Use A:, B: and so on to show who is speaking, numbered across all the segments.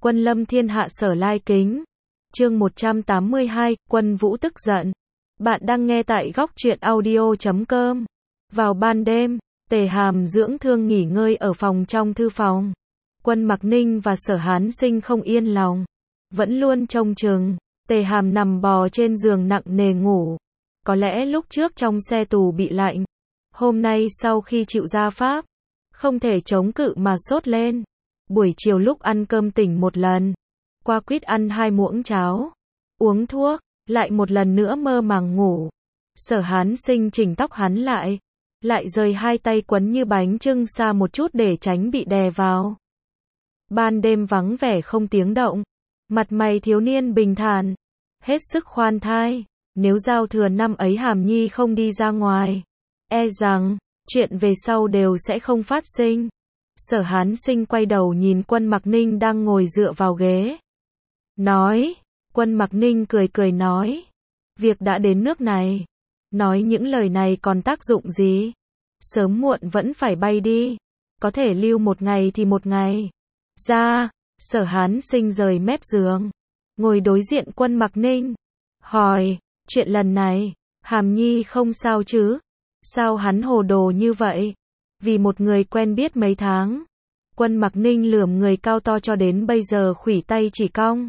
A: Quân lâm thiên hạ sở lai kính. Chương 182, Quân Vũ tức giận. Bạn đang nghe tại góc truyện audio.com. Vào ban đêm, Tề Hàm dưỡng thương nghỉ ngơi ở phòng trong thư phòng. Quân Mặc Ninh và Sở Hán Sinh không yên lòng, vẫn luôn trông chừng. Tề Hàm nằm bò trên giường nặng nề ngủ. Có lẽ lúc trước trong xe tù bị lạnh, hôm nay sau khi chịu gia pháp, không thể chống cự mà sốt lên. Buổi chiều lúc ăn cơm tỉnh một lần, qua quýt ăn 2 muỗng cháo, uống thuốc, lại một lần nữa mơ màng ngủ. Sở Hán Sinh chỉnh tóc hắn lại rời 2 tay quấn như bánh chưng xa một chút để tránh bị đè vào. Ban đêm vắng vẻ không tiếng động, mặt mày thiếu niên bình thản, hết sức khoan thai. Nếu giao thừa năm ấy Hàm Nhi không đi ra ngoài, e rằng chuyện về sau đều sẽ không phát sinh. Sở Hán Sinh quay đầu nhìn Quân Mặc Ninh đang ngồi dựa vào ghế, nói. Quân Mặc Ninh cười cười nói, việc đã đến nước này, nói những lời này còn tác dụng gì? Sớm muộn vẫn phải bay đi, có thể lưu một ngày thì một ngày. Ra, Sở Hán Sinh rời mép giường, ngồi đối diện Quân Mặc Ninh, hỏi, chuyện lần này, Hàm Nhi không sao chứ? Sao hắn hồ đồ như vậy? Vì một người quen biết mấy tháng. Quân Mặc Ninh lườm người cao to cho đến bây giờ khuỷu tay chỉ cong.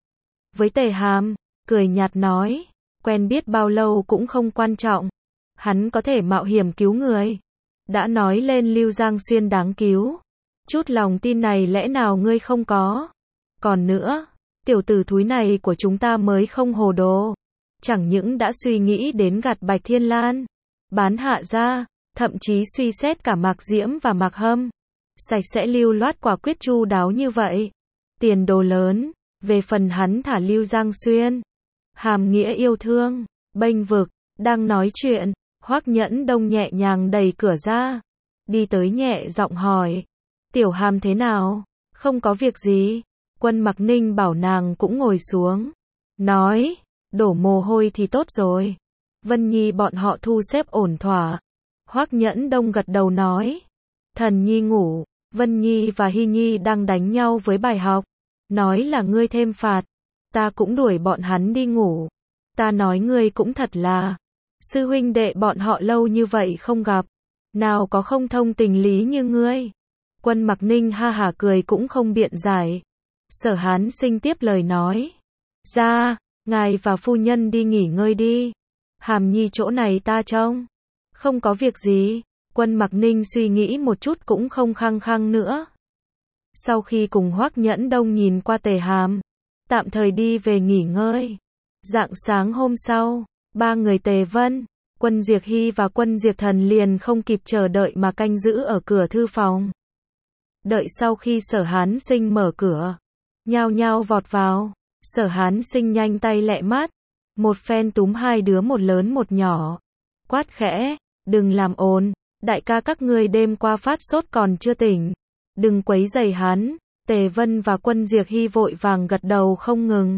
A: Với Tề Hàm, cười nhạt nói, quen biết bao lâu cũng không quan trọng. Hắn có thể mạo hiểm cứu người. Đã nói lên Lưu Giang Xuyên đáng cứu. Chút lòng tin này lẽ nào ngươi không có? Còn nữa, tiểu tử thúi này của chúng ta mới không hồ đồ. Chẳng những đã suy nghĩ đến gạt Bạch Thiên Lan, bán Hạ Gia, thậm chí suy xét cả Mạc Diễm và Mạc Hâm. Sạch sẽ lưu loát quả quyết chu đáo như vậy. Tiền đồ lớn, về phần hắn thả Lưu Giang Xuyên. Hàm nghĩa yêu thương, bênh vực, đang nói chuyện, Hoắc Nhẫn Đông nhẹ nhàng đẩy cửa ra. Đi tới nhẹ giọng hỏi, tiểu Hàm thế nào? Không có việc gì. Quân Mặc Ninh bảo nàng cũng ngồi xuống. Nói, đổ mồ hôi thì tốt rồi. Vân Nhi bọn họ thu xếp ổn thỏa. Hoắc Nhẫn Đông gật đầu nói, Thần Nhi ngủ, Vân Nhi và Hy Nhi đang đánh nhau với bài học. Nói là ngươi thêm phạt, ta cũng đuổi bọn hắn đi ngủ. Ta nói ngươi cũng thật là, sư huynh đệ bọn họ lâu như vậy không gặp, nào có không thông tình lý như ngươi. Quân Mặc Ninh ha hả cười cũng không biện giải. Sở Hán Sinh tiếp lời nói, ra, ngài và phu nhân đi nghỉ ngơi đi. Hàm Nhi chỗ này ta trông. Không có việc gì. Quân Mặc Ninh suy nghĩ một chút cũng không khăng khăng nữa. Sau khi cùng Hoắc Nhẫn Đông nhìn qua Tề Hàm, tạm thời đi về nghỉ ngơi. Rạng sáng hôm sau, 3 người Tề Vân, Quân Diệc Hy và Quân Diệc Thần liền không kịp chờ đợi mà canh giữ ở cửa thư phòng. Đợi sau khi Sở Hán Sinh mở cửa, nhao nhao vọt vào. Sở Hán Sinh nhanh tay lẹ mắt, một phen túm 2 đứa một lớn một nhỏ, quát khẽ, đừng làm ồn, đại ca các ngươi đêm qua phát sốt còn chưa tỉnh, đừng quấy rầy hắn. Tề Vân và Quân Diệc Hy vội vàng gật đầu không ngừng.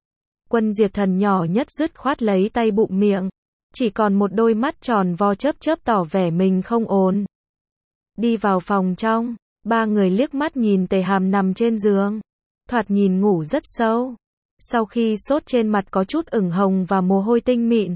A: Quân Diệc Thần nhỏ nhất dứt khoát lấy tay bụm miệng, chỉ còn một đôi mắt tròn vo chớp chớp tỏ vẻ mình không ổn. Đi vào phòng trong, 3 người liếc mắt nhìn Tề Hàm nằm trên giường, thoạt nhìn ngủ rất sâu. Sau khi sốt trên mặt có chút ửng hồng và mồ hôi tinh mịn.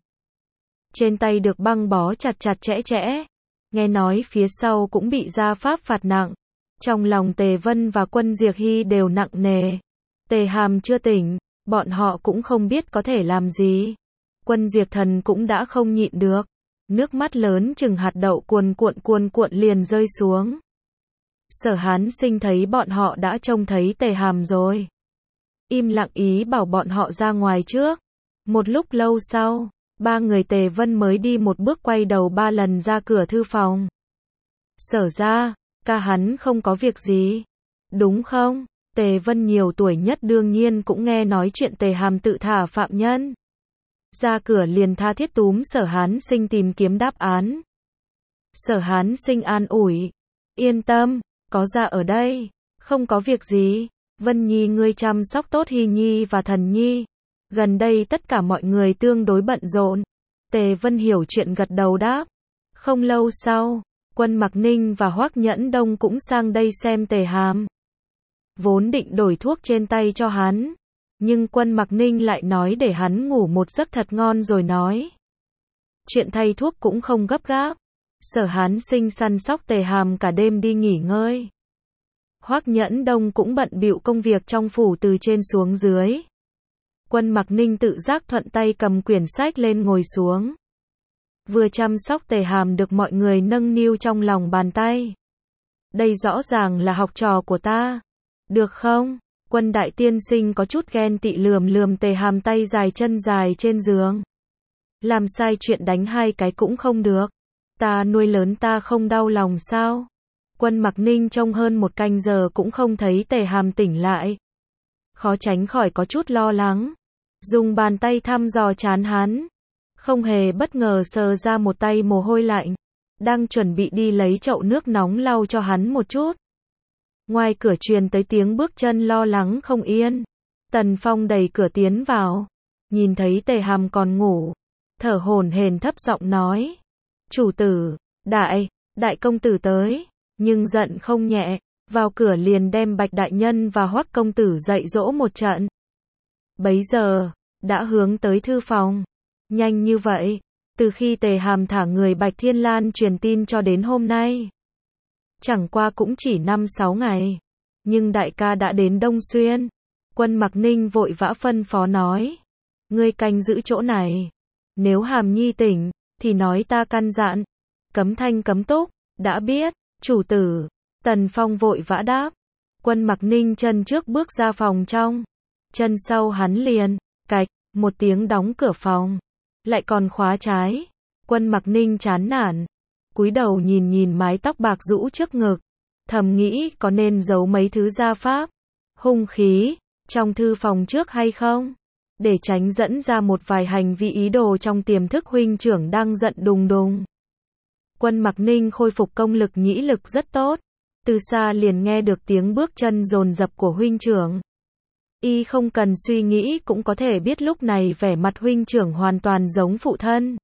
A: Trên tay được băng bó chặt chặt chẽ chẽ. Nghe nói phía sau cũng bị gia pháp phạt nặng. Trong lòng Tề Vân và Quân Diệc Hy đều nặng nề. Tề Hàm chưa tỉnh, bọn họ cũng không biết có thể làm gì. Quân Diệc Thần cũng đã không nhịn được. Nước mắt lớn chừng hạt đậu cuồn cuộn liền rơi xuống. Sở Hán Sinh thấy bọn họ đã trông thấy Tề Hàm rồi, im lặng ý bảo bọn họ ra ngoài trước. Một lúc lâu sau, 3 người Tề Vân mới đi một bước quay đầu 3 lần ra cửa thư phòng. Sở ra, ca hắn không có việc gì, đúng không? Tề Vân nhiều tuổi nhất đương nhiên cũng nghe nói chuyện Tề Hàm tự thả phạm nhân. Ra cửa liền tha thiết túm Sở Hán Sinh tìm kiếm đáp án. Sở Hán Sinh an ủi, yên tâm, có ra ở đây, không có việc gì. Vân Nhi ngươi chăm sóc tốt Hy Nhi và Thần Nhi. Gần đây tất cả mọi người tương đối bận rộn. Tề Vân hiểu chuyện gật đầu đáp. Không lâu sau, Quân Mặc Ninh và Hoắc Nhẫn Đông cũng sang đây xem Tề Hàm. vốn định đổi thuốc trên tay cho hắn. Nhưng Quân Mặc Ninh lại nói để hắn ngủ một giấc thật ngon rồi nói. Chuyện thay thuốc cũng không gấp gáp. Sở Hán Sinh săn sóc Tề Hàm cả đêm đi nghỉ ngơi. Hoắc Nhẫn Đông cũng bận bịu công việc trong phủ từ trên xuống dưới. Quân Mặc Ninh tự giác thuận tay cầm quyển sách lên ngồi xuống. Vừa chăm sóc Tề Hàm được mọi người nâng niu trong lòng bàn tay. Đây rõ ràng là học trò của ta. Được không? Quân đại tiên sinh có chút ghen tị lườm lườm Tề Hàm tay dài chân dài trên giường. Làm sai chuyện đánh hai cái cũng không được. Ta nuôi lớn ta không đau lòng sao? Quân Mặc Ninh trông hơn một canh giờ cũng không thấy Tề Hàm tỉnh lại. Khó tránh khỏi có chút lo lắng. Dùng bàn tay thăm dò trán hắn. Không hề bất ngờ sờ ra một tay mồ hôi lạnh. Đang chuẩn bị đi lấy chậu nước nóng lau cho hắn một chút. Ngoài cửa truyền tới tiếng bước chân lo lắng không yên. Tần Phong đẩy cửa tiến vào. Nhìn thấy Tề Hàm còn ngủ. Thở hổn hển thấp giọng nói. Chủ tử, đại công tử tới. Nhưng giận không nhẹ. Vào cửa liền đem Bạch đại nhân và Hoắc công tử dạy dỗ một trận. Bấy giờ, đã hướng tới thư phòng. Nhanh như vậy, từ khi Tề Hàm thả người Bạch Thiên Lan truyền tin cho đến hôm nay. Chẳng qua cũng chỉ 5-6 ngày. Nhưng đại ca đã đến Đông Xuyên. Quân Mặc Ninh vội vã phân phó nói. Ngươi canh giữ chỗ này. Nếu Hàm Nhi tỉnh, thì nói ta căn dặn. Cấm thanh cấm túc, đã biết, chủ tử. Tần Phong vội vã đáp. Quân Mặc Ninh chân trước bước ra phòng trong. Chân sau hắn liền, cạch, một tiếng đóng cửa phòng. Lại còn khóa trái. Quân Mặc Ninh chán nản. Cúi đầu nhìn nhìn mái tóc bạc rũ trước ngực. Thầm nghĩ có nên giấu mấy thứ gia pháp, hung khí, trong thư phòng trước hay không? Để tránh dẫn ra một vài hành vi ý đồ trong tiềm thức huynh trưởng đang giận đùng đùng. Quân Mặc Ninh khôi phục công lực nhĩ lực rất tốt. Từ xa liền nghe được tiếng bước chân dồn dập của huynh trưởng. Y không cần suy nghĩ cũng có thể biết lúc này vẻ mặt huynh trưởng hoàn toàn giống phụ thân.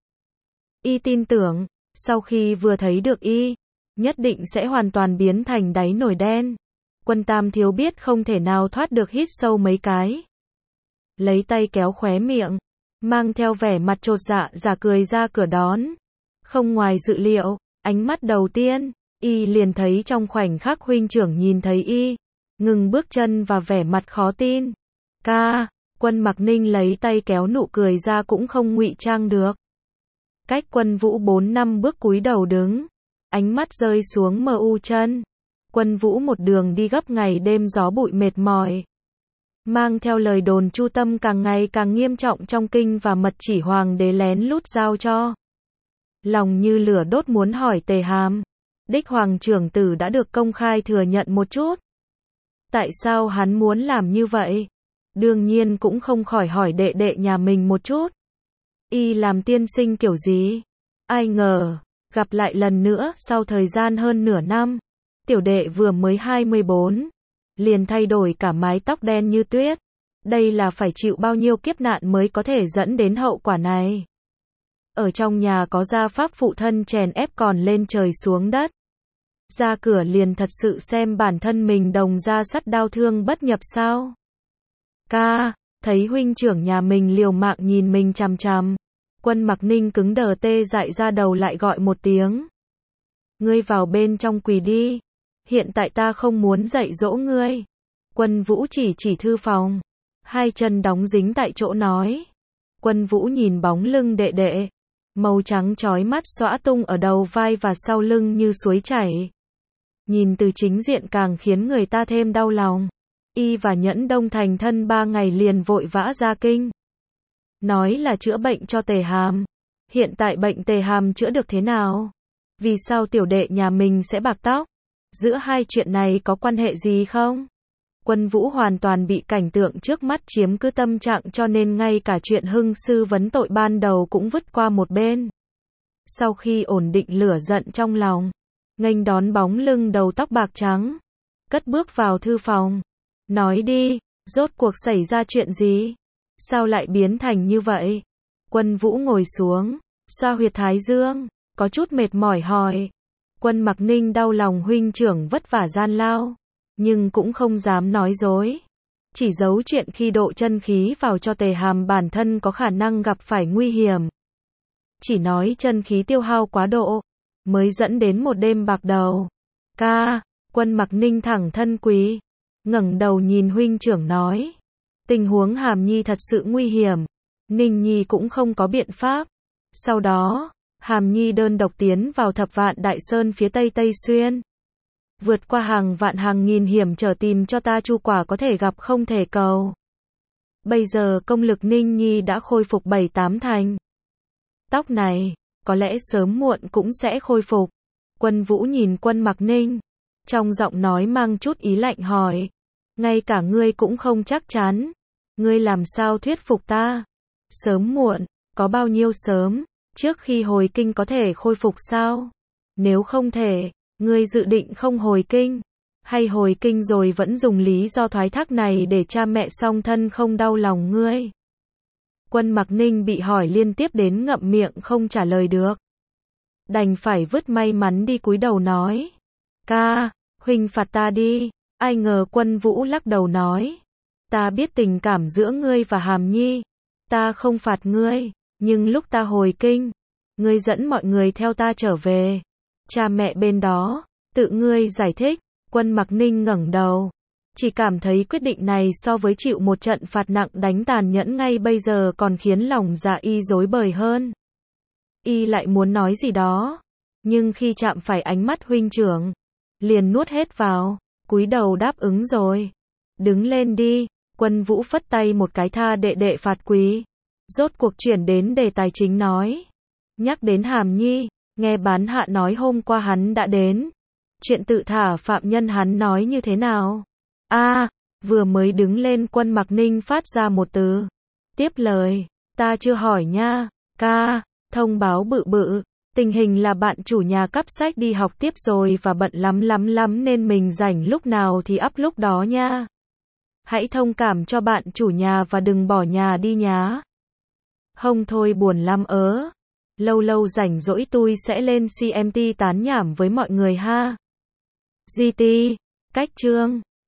A: Y tin tưởng, sau khi vừa thấy được Y, nhất định sẽ hoàn toàn biến thành đáy nồi đen. Quân Tam Thiếu biết không thể nào thoát được hít sâu mấy cái. Lấy tay kéo khóe miệng, mang theo vẻ mặt chột dạ giả cười ra cửa đón. Không ngoài dự liệu, ánh mắt đầu tiên, Y liền thấy trong khoảnh khắc huynh trưởng nhìn thấy Y, ngừng bước chân và vẻ mặt khó tin. Ca, Quân Mặc Ninh lấy tay kéo nụ cười ra cũng không ngụy trang được. Cách Quân Vũ 4-5 bước cúi đầu đứng, ánh mắt rơi xuống mờ u chân. Quân Vũ một đường đi gấp ngày đêm gió bụi mệt mỏi. Mang theo lời đồn Chu Tâm càng ngày càng nghiêm trọng trong kinh và mật chỉ hoàng đế lén lút giao cho. Lòng như lửa đốt muốn hỏi Tề Hàm. Đích hoàng trưởng tử đã được công khai thừa nhận một chút. Tại sao hắn muốn làm như vậy? Đương nhiên cũng không khỏi hỏi đệ đệ nhà mình một chút. Y làm tiên sinh kiểu gì? Ai ngờ, gặp lại lần nữa sau thời gian hơn nửa năm. Tiểu đệ vừa mới 24. Liền thay đổi cả mái tóc đen như tuyết. Đây là phải chịu bao nhiêu kiếp nạn mới có thể dẫn đến hậu quả này. Ở trong nhà có gia pháp phụ thân chèn ép còn lên trời xuống đất. Ra cửa liền thật sự xem bản thân mình đồng ra sắt đao thương bất nhập sao? Ca, thấy huynh trưởng nhà mình liều mạng nhìn mình chằm chằm. Quân Mặc Ninh cứng đờ tê dại ra đầu lại gọi một tiếng. Ngươi vào bên trong quỳ đi. Hiện tại ta không muốn dạy dỗ ngươi. Quân Vũ chỉ thư phòng. Hai chân đóng dính tại chỗ nói. Quân Vũ nhìn bóng lưng đệ đệ. Màu trắng chói mắt xõa tung ở đầu vai và sau lưng như suối chảy. Nhìn từ chính diện càng khiến người ta thêm đau lòng. Y và Nhẫn Đông thành thân 3 ngày liền vội vã ra kinh. Nói là chữa bệnh cho Tề Hàm. Hiện tại bệnh Tề Hàm chữa được thế nào? Vì sao tiểu đệ nhà mình sẽ bạc tóc? Giữa hai chuyện này có quan hệ gì không? Quân Vũ hoàn toàn bị cảnh tượng trước mắt chiếm cứ tâm trạng cho nên ngay cả chuyện hưng sư vấn tội ban đầu cũng vứt qua một bên. Sau khi ổn định lửa giận trong lòng, nghênh đón bóng lưng đầu tóc bạc trắng, cất bước vào thư phòng. Nói đi, rốt cuộc xảy ra chuyện gì? Sao lại biến thành như vậy? Quân Vũ ngồi xuống, xoa huyệt thái dương, có chút mệt mỏi hỏi. Quân Mặc Ninh đau lòng huynh trưởng vất vả gian lao. nhưng cũng không dám nói dối. Chỉ giấu chuyện khi độ chân khí vào cho Tề Hàm bản thân có khả năng gặp phải nguy hiểm. Chỉ nói chân khí tiêu hao quá độ, mới dẫn đến một đêm bạc đầu. Ca, Quân Mặc Ninh thẳng thân quỳ, ngẩng đầu nhìn huynh trưởng nói. Tình huống Hàm Nhi thật sự nguy hiểm, Ninh Nhi cũng không có biện pháp. Sau đó, Hàm Nhi đơn độc tiến vào Thập Vạn Đại Sơn phía Tây Tây Xuyên. Vượt qua hàng vạn hàng nghìn hiểm trở tìm cho ta chu quả có thể gặp không thể cầu. Bây giờ công lực Ninh Nhi đã khôi phục 7-8 thành. Tóc này, có lẽ sớm muộn cũng sẽ khôi phục. Quân Vũ nhìn Quân Mặc Ninh, trong giọng nói mang chút ý lạnh hỏi. Ngay cả ngươi cũng không chắc chắn. Ngươi làm sao thuyết phục ta? Sớm muộn, có bao nhiêu sớm? Trước khi hồi kinh có thể khôi phục sao? Nếu không thể, ngươi dự định không hồi kinh? Hay hồi kinh rồi vẫn dùng lý do thoái thác này để cha mẹ song thân không đau lòng ngươi? Quân Mặc Ninh bị hỏi liên tiếp đến ngậm miệng không trả lời được. Đành phải vứt may mắn đi cúi đầu nói. Ca, huynh phạt ta đi. Ai ngờ Quân Vũ lắc đầu nói. Ta biết tình cảm giữa ngươi và Hàm Nhi. Ta không phạt ngươi, nhưng lúc ta hồi kinh, ngươi dẫn mọi người theo ta trở về. Cha mẹ bên đó, tự ngươi giải thích. Quân Mặc Ninh ngẩng đầu, chỉ cảm thấy quyết định này so với chịu một trận phạt nặng đánh tàn nhẫn ngay bây giờ còn khiến lòng dạ y rối bời hơn. Y lại muốn nói gì đó, nhưng khi chạm phải ánh mắt huynh trưởng, liền nuốt hết vào, cúi đầu đáp ứng rồi. Đứng lên đi. Quân Vũ phất tay một cái tha đệ đệ phạt quỳ. Rốt cuộc chuyển đến đề tài chính nói. Nhắc đến Hàm Nhi, nghe Bán Hạ nói hôm qua hắn đã đến. Chuyện tự thả phạm nhân hắn nói như thế nào? Vừa mới đứng lên Quân Mặc Ninh phát ra một từ. Tiếp lời, ta chưa hỏi nha. Ca, thông báo bự bự. Tình hình là bạn chủ nhà cắp sách đi học tiếp rồi và bận lắm nên mình rảnh lúc nào thì up lúc đó nha. Hãy thông cảm cho bạn chủ nhà và đừng bỏ nhà đi nhá. Hông thôi buồn lắm ớ. Lâu lâu rảnh rỗi tôi sẽ lên CMT tán nhảm với mọi người ha. GT, cách chương.